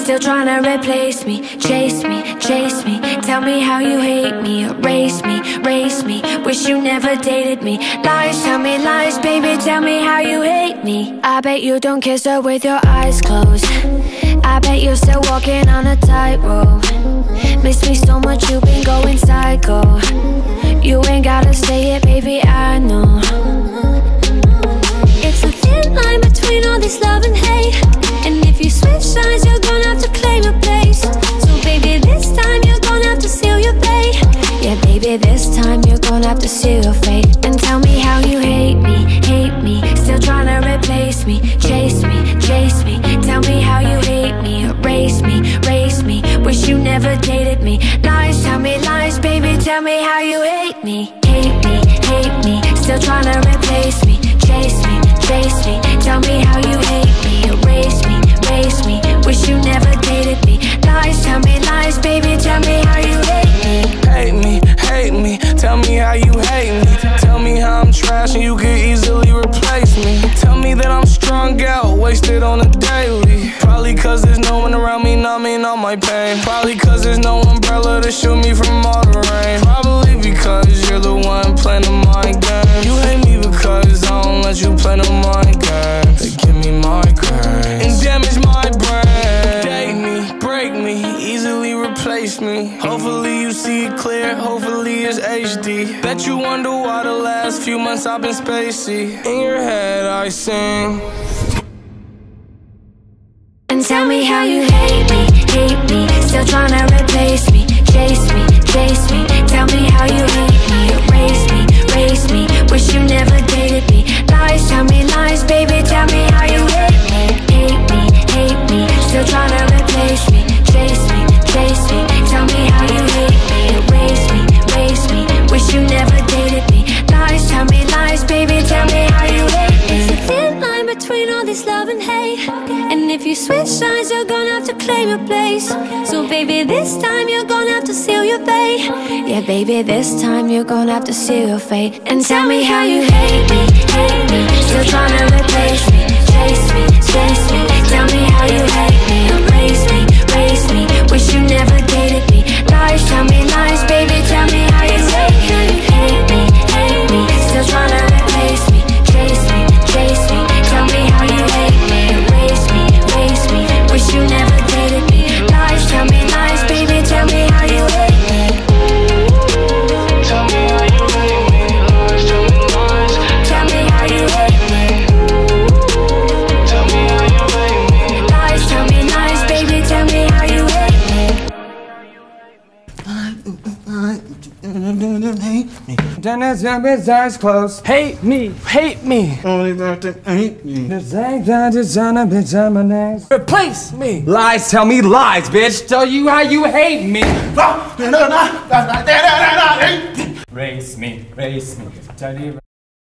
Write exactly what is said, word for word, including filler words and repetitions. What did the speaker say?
still trying to replace me. Chase me, chase me, tell me how you hate me. Erase me, race me, wish you never dated me. Lies, tell me lies, baby, tell me how you hate me. I bet you don't kiss her with your eyes closed. I bet you're still walking on a tightrope. Miss me so much, you've been going psycho. You ain't gotta say it, baby, I know. It's a thin line between all this love and hate, and if you switch sides, you're gonna have to claim your place. So baby, this time you're gonna have to seal your fate. Yeah, baby, this time you're gonna have to seal your fate. And tell me how you hate me, hate me, still trying to replace me. Chase me, chase me, tell me how you hate me. Erase me, race me, wish you never dated me. Lies, tell me lies, baby, tell me how you hate me. Hate me, hate me, still trying to replace me. Chase me, chase me, tell me how you hate me. Erase me, race me, wish you never dated me. Lies, tell me lies, baby, tell me how you hate me. Hate me, hate me, tell me how you hate me. Tell me how I'm trash and you could easily replace me. Tell me that I'm strung out, wasted on a daily. Probably cause there's no one around me numbing all my pain. Probably cause there's no umbrella to shield me from all the rain. Probably because you're the one playing the mind game. You hate me because I don't let you play no mind games. They give me migraines and damage my brain. Date me, break me, easily replace me. Hopefully you see it clear, hopefully it's H D. Bet you wonder why the last few months I've been spacey. In your head I sing. And tell me how you hate me, hate me, still trying to replace me. Chase me, chase me, tell me how you hate me. Erase me, race me, wish you never dated me. Lies, tell me lies, baby, tell me how you hate me. Hate me, hate me, still trying to replace me. Chase me, chase me, tell me how you hate me. Erase me, race me, wish you never dated me. Lies, tell me lies, baby, tell me how you hate me. It's a thin line between all this love and hate, and if you switch sides, you're gonna have to claim your place. So baby, this time you're gonna have to seal your fate. Yeah, baby, this time you're gonna have to seal your fate. And tell me how you hate me, hate me, still trying to replace me. Chase me, chase me, tell me how you hate me. Erase me, race me, wish you never dated me. Lies, tell me lies, baby, tell me how you hate me. Hate me, hate me, still trying to replace me. Chase me, chase me, tell me how you hate me. Erase me, race me, wish you never dated me. Lies, tell me lies, baby, tell me how you hate me. Tell me how you hate me. Lies, tell me lies. Tell me how you hate me. Tell me how you hate me. Lies, tell me lies, baby, tell me how you hate me. Dennis, his eyes closed. Hate me, hate me. Only got to hate me. The same time to son of bitch on my next. Replace me. Lies, tell me lies, bitch. Tell you how you hate me. Race me, race me. Tell you.